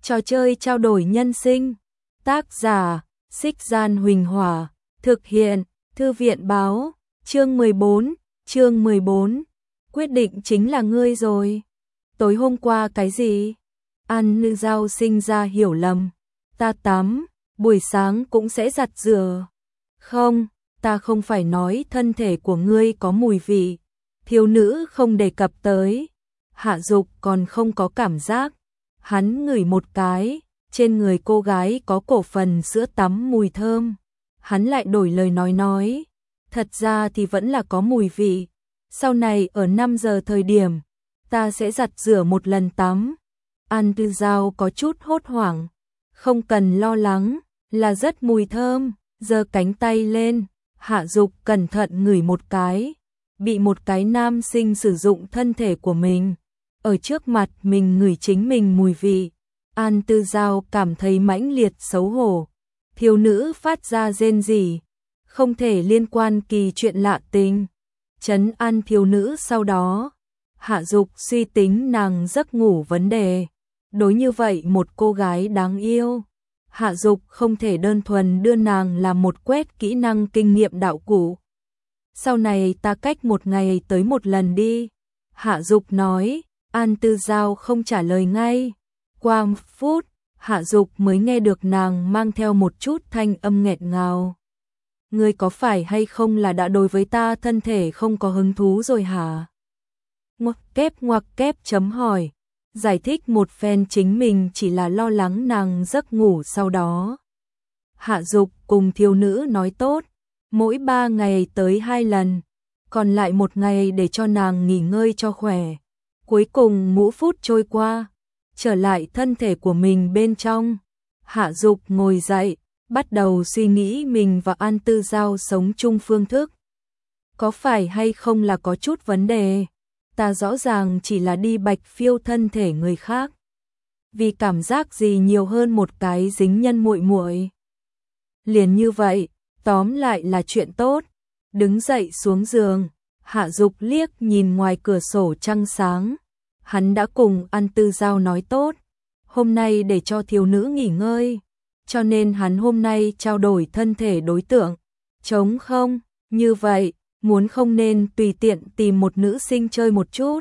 Trò chơi trao đổi nhân sinh. Tác giả, Xích Gian Huỳnh Hỏa. Thực hiện, Thư viện Báo. Chương 14. Quyết định chính là ngươi rồi. Tối hôm qua cái gì? An Nữ Giao sinh ra hiểu lầm. Ta tắm, buổi sáng cũng sẽ giặt rửa. Không, ta không phải nói thân thể của ngươi có mùi vị. Thiếu nữ không đề cập tới. Hạ Dục còn không có cảm giác. Hắn ngửi một cái, trên người cô gái có cổ phần sữa tắm mùi thơm. Hắn lại đổi lời nói. Thật ra thì vẫn là có mùi vị. Sau này ở 5 giờ thời điểm, ta sẽ giặt rửa một lần tắm. An Tư Giao có chút hốt hoảng. Không cần lo lắng, là rất mùi thơm. Giơ cánh tay lên, Hạ Dục cẩn thận ngửi một cái. Bị một cái nam sinh sử dụng thân thể của mình. Ở trước mặt mình ngửi chính mình mùi vị. An Tư Giao cảm thấy mãnh liệt xấu hổ. Thiếu nữ phát ra rên rỉ. Không thể liên quan kỳ chuyện lạ tình. Trấn an thiếu nữ sau đó. Hạ Dục suy tính nàng giấc ngủ vấn đề. Đối như vậy một cô gái đáng yêu. Hạ Dục không thể đơn thuần đưa nàng làm một quét kỹ năng kinh nghiệm đạo cụ. Sau này ta cách một ngày tới một lần đi. Hạ Dục nói. An Tư Giao không trả lời ngay. Qua 1 phút, Hạ Dục mới nghe được nàng mang theo một chút thanh âm nghẹn ngào. Ngươi có phải hay không là đã đối với ta thân thể không có hứng thú rồi hả? Ngoặc kép chấm hỏi. Giải thích một phen chính mình chỉ là lo lắng nàng giấc ngủ sau đó. Hạ Dục cùng thiếu nữ nói tốt. Mỗi 3 ngày tới 2 lần. Còn lại 1 ngày để cho nàng nghỉ ngơi cho khỏe. Cuối cùng ngũ phút trôi qua, trở lại thân thể của mình bên trong. Hạ Dục ngồi dậy, bắt đầu suy nghĩ mình và An Tư Giao sống chung phương thức. Có phải hay không là có chút vấn đề? Ta rõ ràng chỉ là đi bạch phiêu thân thể người khác. Vì cảm giác gì nhiều hơn một cái dính nhân muội muội. Liền như vậy, tóm lại là chuyện tốt. Đứng dậy xuống giường, Hạ Dục liếc nhìn ngoài cửa sổ trăng sáng. Hắn đã cùng An Tư Giao nói tốt, hôm nay để cho thiếu nữ nghỉ ngơi, cho nên hắn hôm nay trao đổi thân thể đối tượng. Trống không, như vậy, muốn không nên tùy tiện tìm một nữ sinh chơi một chút.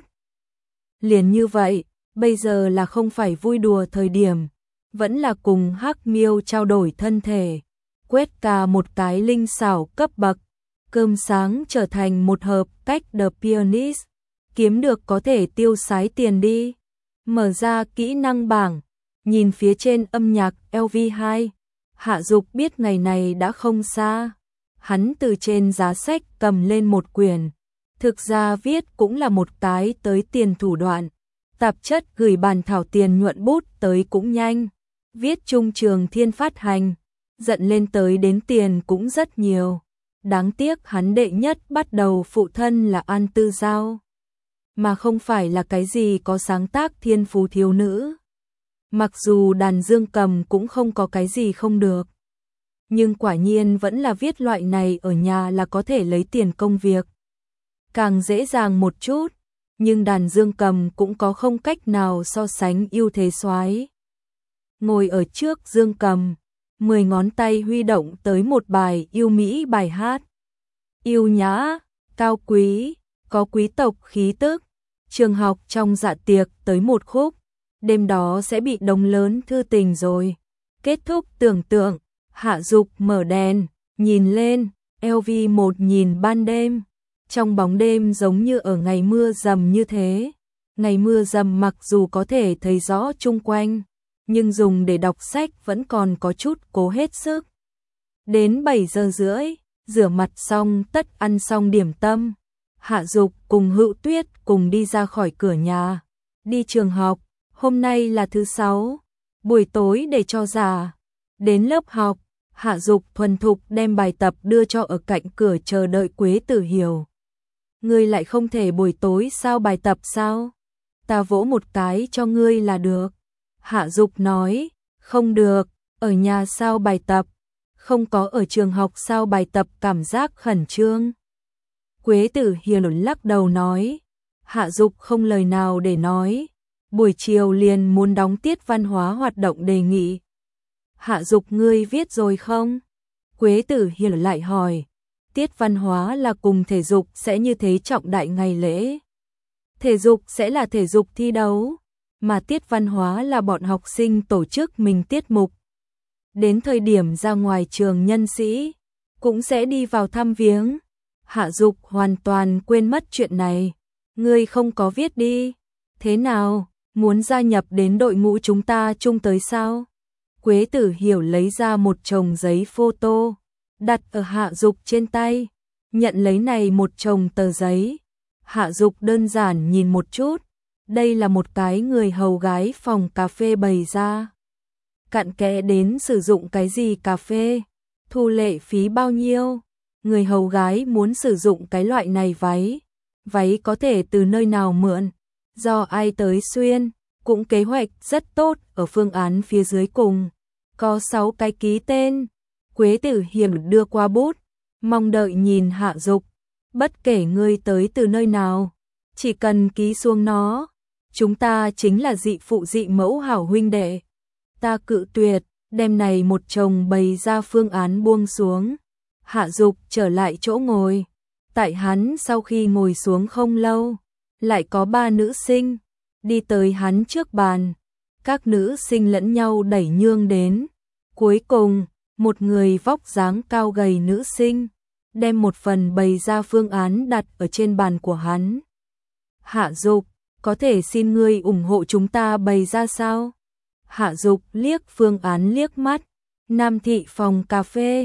Liền như vậy, bây giờ là không phải vui đùa thời điểm, vẫn là cùng Hắc Miêu trao đổi thân thể, quét cả một cái linh xảo cấp bậc, cơm sáng trở thành một hợp cách The Pianist. Kiếm được có thể tiêu xái tiền đi. Mở ra kỹ năng bảng, nhìn phía trên âm nhạc LV2. Hạ Dục biết ngày này đã không xa. Hắn từ trên giá sách cầm lên một quyển. Thực ra viết cũng là một cái tới tiền thủ đoạn. Tạp chất gửi bản thảo tiền nhuận bút tới cũng nhanh. Viết Trung Trường Thiên phát hành. Giận lên tới đến tiền cũng rất nhiều. Đáng tiếc hắn đệ nhất bắt đầu phụ thân là An Tư Giao. Mà không phải là cái gì có sáng tác thiên phú thiếu nữ. Mặc dù đàn dương cầm cũng không có cái gì không được. Nhưng quả nhiên vẫn là viết loại này ở nhà là có thể lấy tiền công việc. Càng dễ dàng một chút, nhưng đàn dương cầm cũng có không cách nào so sánh ưu thế soái. Ngồi ở trước dương cầm, 10 ngón tay huy động tới một bài yêu mỹ bài hát. Yêu nhã, cao quý, có quý tộc khí tức. Trường học trong dạ tiệc tới một khúc, đêm đó sẽ bị đống lớn thư tình rồi. Kết thúc tưởng tượng, Hạ Dục mở đèn, nhìn lên, LV1 nhìn ban đêm. Trong bóng đêm giống như ở ngày mưa dầm như thế. Ngày mưa dầm mặc dù có thể thấy rõ chung quanh, nhưng dùng để đọc sách vẫn còn có chút cố hết sức. Đến 7 giờ rưỡi, rửa mặt xong tất ăn xong điểm tâm. Hạ Dục cùng Hữu Tuyết cùng đi ra khỏi cửa nhà, đi trường học. Hôm nay là thứ 6, buổi tối để cho già. Đến lớp học, Hạ Dục thuần thục đem bài tập đưa cho ở cạnh cửa chờ đợi Quế Tử Hiểu. Ngươi lại không thể buổi tối sao bài tập sao? Ta vỗ một cái cho ngươi là được. Hạ Dục nói, không được, ở nhà sao bài tập, không có ở trường học sao bài tập cảm giác khẩn trương. Quế Tử Hiểu lắc đầu nói. Hạ Dục không lời nào để nói. buổi chiều liền muốn đóng tiết văn hóa hoạt động đề nghị. Hạ Dục ngươi viết rồi không? Quế Tử Hiền lại hỏi. Tiết văn hóa là cùng thể dục sẽ như thế trọng đại ngày lễ. Thể dục sẽ là thể dục thi đấu, mà tiết văn hóa là bọn học sinh tổ chức mình tiết mục. Đến thời điểm ra ngoài trường nhân sĩ, cũng sẽ đi vào thăm viếng. Hạ Dục hoàn toàn quên mất chuyện này. Ngươi không có viết đi. Thế nào, muốn gia nhập đến đội ngũ chúng ta chung tới sao? Quế Tử Hiểu lấy ra một chồng giấy photo, đặt ở Hạ Dục trên tay, nhận lấy này một chồng tờ giấy. Hạ Dục đơn giản nhìn một chút, đây là một cái người hầu gái phòng cà phê bày ra. Cặn kẽ đến sử dụng cái gì cà phê, thu lệ phí bao nhiêu, người hầu gái muốn sử dụng cái loại này váy có thể từ nơi nào mượn, do ai tới xuyên, cũng kế hoạch rất tốt ở phương án phía dưới cùng. Có 6 cái ký tên, Quế Tử Hiền đưa qua bút, mong đợi nhìn Hạ Dục. Bất kể ngươi tới từ nơi nào, chỉ cần ký xuống nó, chúng ta chính là dị phụ dị mẫu hảo huynh đệ. Ta cự tuyệt, đem này một chồng bày ra phương án buông xuống. Hạ Dục trở lại chỗ ngồi. Tại hắn sau khi ngồi xuống không lâu, lại có 3 nữ sinh đi tới hắn trước bàn. Các nữ sinh lẫn nhau đẩy nhương đến. Cuối cùng, một người vóc dáng cao gầy nữ sinh đem một phần bày ra phương án đặt ở trên bàn của hắn. Hạ Dục, có thể xin ngươi ủng hộ chúng ta bày ra sao? Hạ Dục liếc phương án liếc mắt. Nam thị phòng cà phê.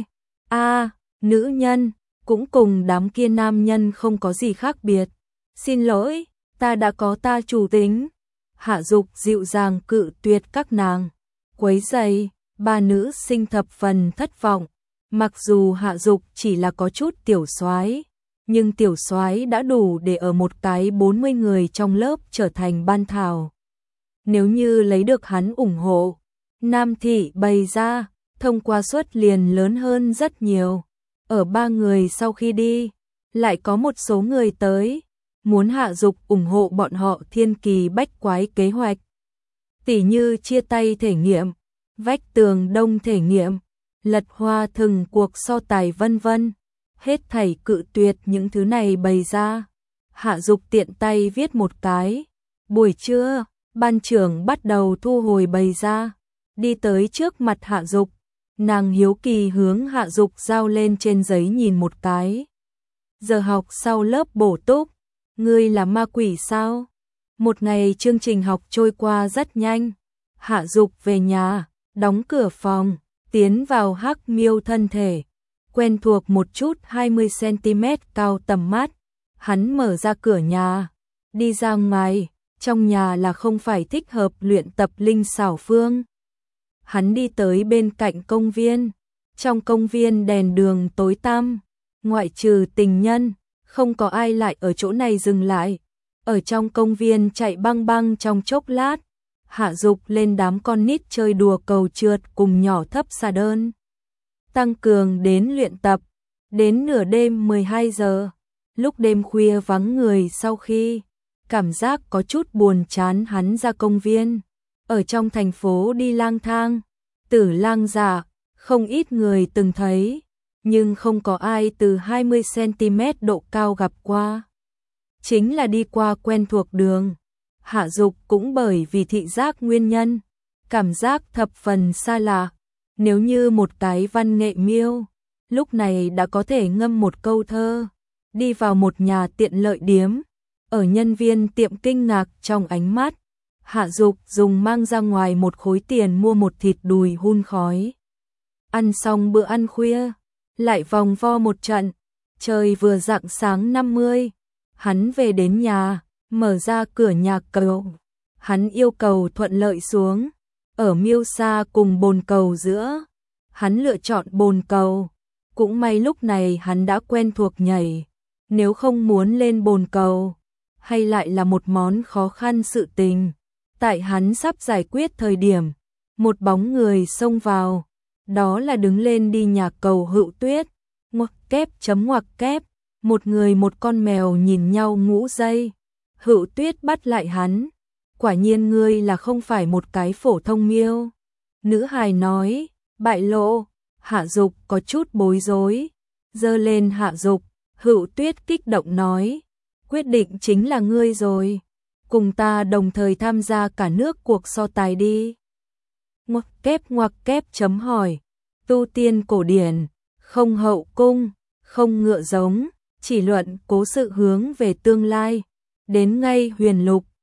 Nữ nhân, cũng cùng đám kia nam nhân không có gì khác biệt. Xin lỗi, ta đã có ta chủ tính. Hạ Dục dịu dàng cự tuyệt các nàng. Quấy rầy, 3 nữ sinh thập phần thất vọng. Mặc dù Hạ Dục chỉ là có chút tiểu soái, nhưng tiểu soái đã đủ để ở một cái 40 người trong lớp trở thành ban thảo. Nếu như lấy được hắn ủng hộ, Nam thị bày ra, thông qua suất liền lớn hơn rất nhiều. Ở 3 người sau khi đi, lại có một số người tới, muốn Hạ Dục ủng hộ bọn họ thiên kỳ bách quái kế hoạch. Tỉ như chia tay thể nghiệm, vách tường đông thể nghiệm, lật hoa thừng cuộc so tài vân vân. Hết thảy cự tuyệt những thứ này bày ra. Hạ Dục tiện tay viết một cái. Buổi trưa, ban trưởng bắt đầu thu hồi bày ra. Đi tới trước mặt Hạ Dục. Nàng hiếu kỳ hướng Hạ Dục giao lên trên giấy nhìn một cái. Giờ học sau lớp bổ túc. Ngươi là ma quỷ sao? Một ngày chương trình học trôi qua rất nhanh. Hạ Dục về nhà, đóng cửa phòng, tiến vào hắc miêu thân thể. Quen thuộc một chút 20cm cao tầm mắt. Hắn mở ra cửa nhà, đi ra ngoài, trong nhà là không phải thích hợp luyện tập linh xảo phương. Hắn đi tới bên cạnh công viên. Trong công viên đèn đường tối tăm, ngoại trừ tình nhân, không có ai lại ở chỗ này dừng lại. Ở trong công viên chạy băng băng trong chốc lát, Hạ Dục lên đám con nít chơi đùa cầu trượt cùng nhỏ thấp xà đơn. Tăng cường đến luyện tập, đến nửa đêm 12 giờ, lúc đêm khuya vắng người sau khi, cảm giác có chút buồn chán hắn ra công viên. Ở trong thành phố đi lang thang, Tử Lang Giả, không ít người từng thấy, nhưng không có ai từ 20cm độ cao gặp qua. Chính là đi qua quen thuộc đường. Hạ Dục cũng bởi vì thị giác nguyên nhân, cảm giác thập phần xa lạ. Nếu như một cái văn nghệ miêu, lúc này đã có thể ngâm một câu thơ. Đi vào một nhà tiện lợi điếm, ở nhân viên tiệm kinh ngạc trong ánh mắt, Hạ Dục dùng mang ra ngoài một khối tiền mua một thịt đùi hun khói. Ăn xong bữa ăn khuya, lại vòng vo một trận, trời vừa rạng sáng 50, hắn về đến nhà, mở ra cửa nhà cầu. Hắn yêu cầu thuận lợi xuống, ở miêu sa cùng bồn cầu giữa. Hắn lựa chọn bồn cầu, cũng may lúc này hắn đã quen thuộc nhảy. Nếu không muốn lên bồn cầu, hay lại là một món khó khăn sự tình. Tại hắn sắp giải quyết thời điểm, một bóng người xông vào, đó là đứng lên đi nhà cầu Hữu Tuyết. Ngoặc kép chấm ngoặc kép, một người một con mèo nhìn nhau ngũ giây. Hữu Tuyết bắt lại hắn, quả nhiên ngươi là không phải một cái phổ thông miêu. Nữ hài nói, bại lộ, Hạ Dục có chút bối rối, giơ lên Hạ Dục, Hữu Tuyết kích động nói, quyết định chính là ngươi rồi, cùng ta đồng thời tham gia cả nước cuộc so tài đi. Ngoặc kép chấm hỏi, tu tiên cổ điển, không hậu cung, không ngựa giống, chỉ luận cố sự hướng về tương lai, đến ngay huyền lục,